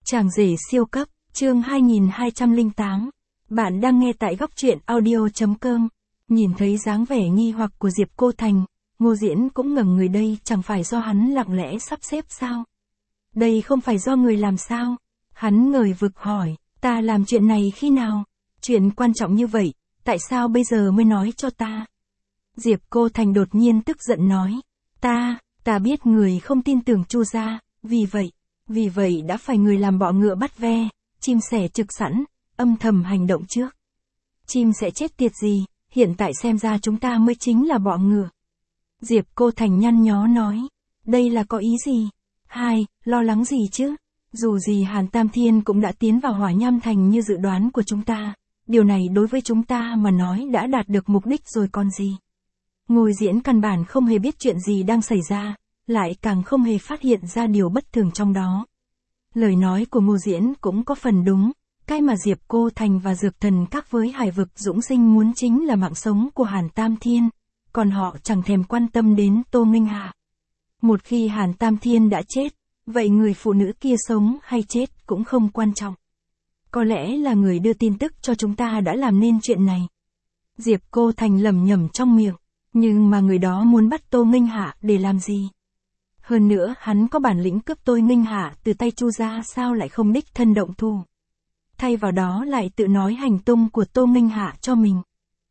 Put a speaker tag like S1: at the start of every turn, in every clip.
S1: Chàng rể siêu cấp, chương 2208. Bạn đang nghe tại góc truyện audio.com. Nhìn thấy dáng vẻ nghi hoặc của Diệp Cô Thành, Ngô Diễn cũng ngẩng người, đây chẳng phải do hắn lặng lẽ sắp xếp sao? Đây không phải do người làm sao? Hắn ngời vực hỏi, ta làm chuyện này khi nào? Chuyện quan trọng như vậy, tại sao bây giờ mới nói cho ta? Diệp Cô Thành đột nhiên tức giận nói, ta biết người không tin tưởng Chu gia, vì vậy đã phải người làm bọ ngựa bắt ve, chim sẻ trực sẵn, âm thầm hành động trước. Chim sẽ chết tiệt gì, hiện tại xem ra chúng ta mới chính là bọ ngựa. Diệp Cô Thành nhăn nhó nói, đây là có ý gì? Lo lắng gì chứ? Dù gì Hàn Tam Thiên cũng đã tiến vào Hỏa Nham Thành như dự đoán của chúng ta, điều này đối với chúng ta mà nói đã đạt được mục đích rồi còn gì. Ngô Diễn căn bản không hề biết chuyện gì đang xảy ra, lại càng không hề phát hiện ra điều bất thường trong đó. Lời nói của Ngô Diễn cũng có phần đúng, cái mà Diệp Cô Thành và Dược Thần Các với Hải Vực Dũng Sinh muốn chính là mạng sống của Hàn Tam Thiên, còn họ chẳng thèm quan tâm đến Tô Minh Hạ. Một khi Hàn Tam Thiên đã chết, vậy người phụ nữ kia sống hay chết cũng không quan trọng. Có lẽ là người đưa tin tức cho chúng ta đã làm nên chuyện này. Diệp Cô Thành lẩm nhẩm trong miệng, nhưng mà người đó muốn bắt Tô Minh Hạ để làm gì? Hơn nữa hắn có bản lĩnh cướp Tô Minh Hạ từ tay Chu gia, sao lại không đích thân động thủ? Thay vào đó lại tự nói hành tung của Tô Minh Hạ cho mình.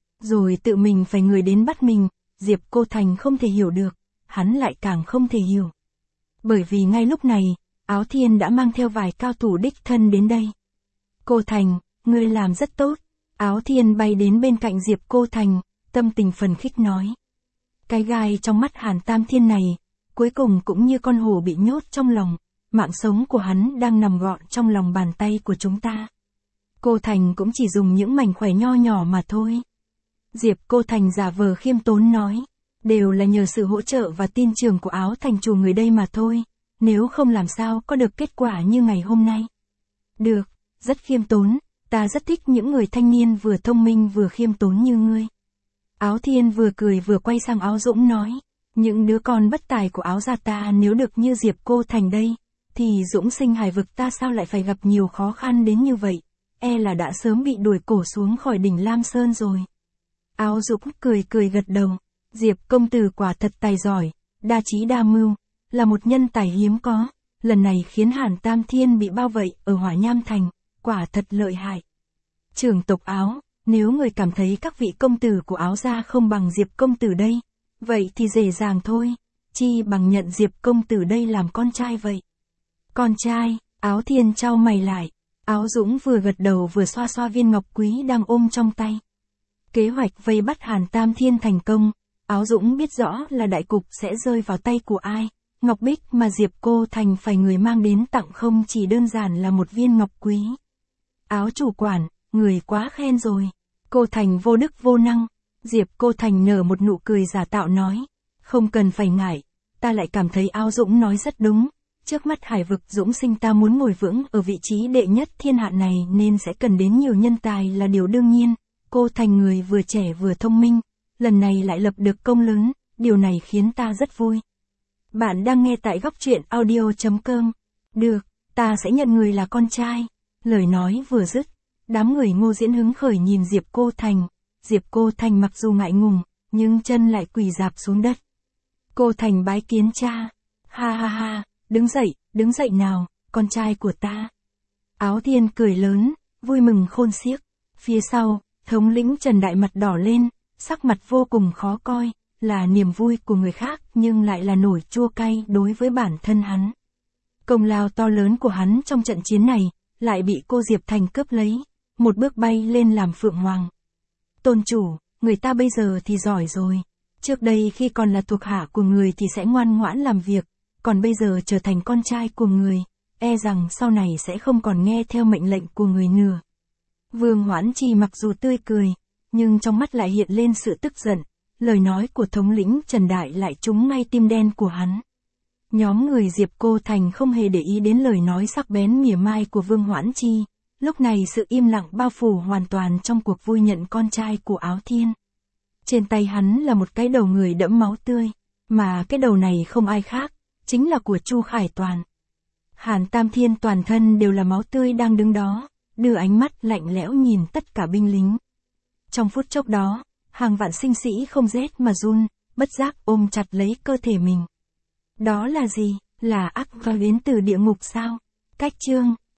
S1: Rồi tự mình phải người đến bắt mình, Diệp Cô Thành không thể hiểu được, hắn lại càng không thể hiểu. Bởi vì ngay lúc này, Áo Thiên đã mang theo vài cao thủ đích thân đến đây. Cô Thành, ngươi làm rất tốt. Áo Thiên bay đến bên cạnh Diệp Cô Thành, tâm tình phấn khích nói. Cái gai trong mắt Hàn Tam Thiên này, cuối cùng cũng như con hổ bị nhốt trong lòng, mạng sống của hắn đang nằm gọn trong lòng bàn tay của chúng ta. Cô Thành cũng chỉ dùng những mảnh khỏe nho nhỏ mà thôi. Diệp Cô Thành giả vờ khiêm tốn nói, đều là nhờ sự hỗ trợ và tin tưởng của Áo Thành chủ người đây mà thôi, nếu không làm sao có được kết quả như ngày hôm nay. Được, rất khiêm tốn, ta rất thích những người thanh niên vừa thông minh vừa khiêm tốn như ngươi. Áo Thiên vừa cười vừa quay sang Áo Dũng nói, những đứa con bất tài của Áo gia ta nếu được như Diệp Cô Thành đây, thì Dũng Sinh Hải Vực ta sao lại phải gặp nhiều khó khăn đến như vậy, e là đã sớm bị đuổi cổ xuống khỏi đỉnh Lam Sơn rồi. Áo Dũng cười gật đầu, Diệp công tử quả thật tài giỏi, đa trí đa mưu, là một nhân tài hiếm có, lần này khiến Hàn Tam Thiên bị bao vây ở Hỏa Nham Thành, quả thật lợi hại. Trưởng tộc Áo, nếu người cảm thấy các vị công tử của Áo gia không bằng Diệp công tử đây, vậy thì dễ dàng thôi, chi bằng nhận Diệp công tử đây làm con trai vậy. Con trai, Áo Thiên chau mày lại, Áo Dũng vừa gật đầu vừa xoa xoa viên ngọc quý đang ôm trong tay. Kế hoạch vây bắt Hàn Tam Thiên thành công, Áo Dũng biết rõ là đại cục sẽ rơi vào tay của ai, ngọc bích mà Diệp Cô Thành phải người mang đến tặng không chỉ đơn giản là một viên ngọc quý. Áo chủ quản, người quá khen rồi. Cô Thành vô đức vô năng. Diệp Cô Thành nở một nụ cười giả tạo nói, không cần phải ngại, ta lại cảm thấy Áo Dũng nói rất đúng, trước mắt Hải Vực Dũng Sinh ta muốn ngồi vững ở vị trí đệ nhất thiên hạ này nên sẽ cần đến nhiều nhân tài là điều đương nhiên. Cô Thành người vừa trẻ vừa thông minh, lần này lại lập được công lớn, điều này khiến ta rất vui. Bạn đang nghe tại góc truyện audio.com. Được, ta sẽ nhận người là con trai. Lời nói vừa dứt, đám người Ngô Diễn hứng khởi nhìn Diệp Cô Thành. Diệp Cô Thành mặc dù ngại ngùng, nhưng chân lại quỳ rạp xuống đất. Cô Thành bái kiến cha. Ha, đứng dậy nào, con trai của ta. Áo Thiên cười lớn, vui mừng khôn xiếc. Phía sau, thống lĩnh Trần Đại mặt đỏ lên, sắc mặt vô cùng khó coi, là niềm vui của người khác nhưng lại là nổi chua cay đối với bản thân hắn. Công lao to lớn của hắn trong trận chiến này, lại bị cô Diệp Thành cướp lấy, một bước bay lên làm Phượng Hoàng. Tôn chủ, người ta bây giờ thì giỏi rồi, trước đây khi còn là thuộc hạ của người thì sẽ ngoan ngoãn làm việc, còn bây giờ trở thành con trai của người, e rằng sau này sẽ không còn nghe theo mệnh lệnh của người nữa. Vương Hoãn Trì mặc dù tươi cười, nhưng trong mắt lại hiện lên sự tức giận, lời nói của thống lĩnh Trần Đại lại trúng ngay tim đen của hắn. Nhóm người Diệp Cô Thành không hề để ý đến lời nói sắc bén mỉa mai của Vương Hoãn Trì, lúc này sự im lặng bao phủ hoàn toàn trong cuộc vui nhận con trai của Áo Thiên. Trên tay hắn là một cái đầu người đẫm máu tươi, mà cái đầu này không ai khác, chính là của Chu Khải Toàn. Hàn Tam Thiên toàn thân đều là máu tươi đang đứng đó, đưa ánh mắt lạnh lẽo nhìn tất cả binh lính. Trong phút chốc đó, hàng vạn sinh sĩ không rét mà run, bất giác ôm chặt lấy cơ thể mình. Đó là gì? Là ác và đến từ địa ngục sao? Cách chương